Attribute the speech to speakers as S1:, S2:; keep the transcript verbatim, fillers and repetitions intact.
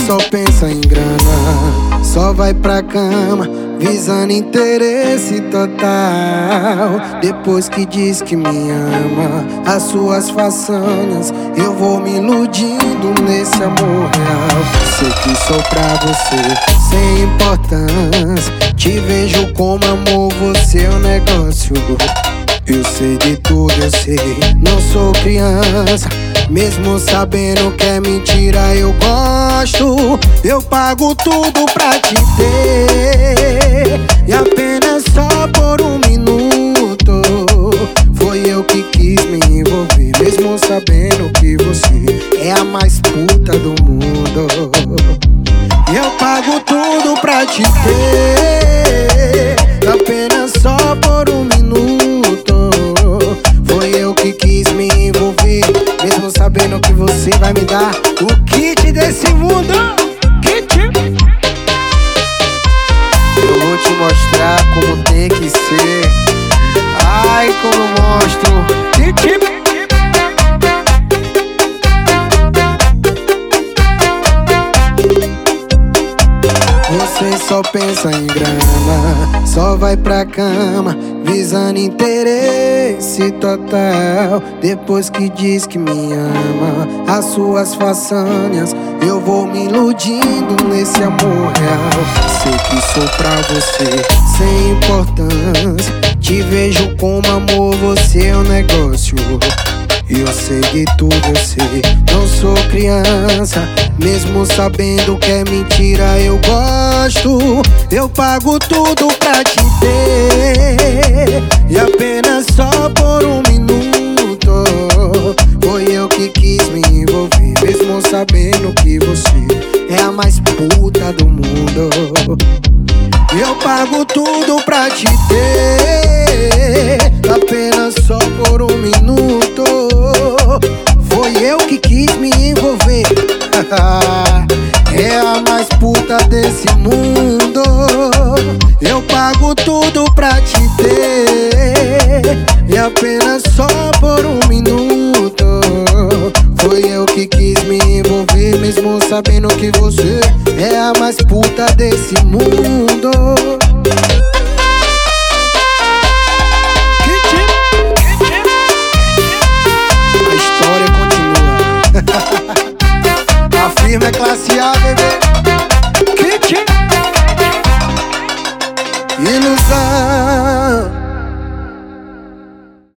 S1: só pensa em grana, só vai pra cama visando interesse total. Depois que diz que me ama, as suas façanhas eu vou me iludindo nesse amor real. Sei que sou pra você sem importância, te vejo como amor, você é um negócio. Eu sei de tudo, eu sei, não sou criança. Mesmo sabendo que é mentira, eu gosto. Eu pago tudo pra te ter, e apenas só por um minuto. Foi eu que quis me envolver, mesmo sabendo que você é a mais puta do mundo. Eu pago tudo pra te ter, apenas só por um minuto. Foi eu que quis me envolver, mesmo sabendo que você vai me dar o kit desse mundo. Kit. Eu vou te mostrar como tem que ser. Ai, como eu mostro. Kit. Você só pensa em grana, só vai pra cama visando interesse total. Depois que diz que me ama, as suas façanhas eu vou me iludindo nesse amor real. Sei que sou pra você sem importância, te vejo como amor, você é um negócio. Eu sei de tudo, eu sei, não sou criança. Mesmo sabendo que é mentira, eu gosto. Eu pago tudo pra te ter, e apenas só por um minuto. Foi eu que quis me envolver, mesmo sabendo que você é a mais puta do mundo. Eu pago tudo pra te ter, apenas só por um minuto. Foi eu que quis me envolver, é a mais puta desse mundo. Eu pago tudo pra te ter, e apenas só por um minuto. Foi eu que quis me envolver, mesmo sabendo que você é a mais puta desse mundo. A história continua. A firma é classe A, bebê. Ilusão.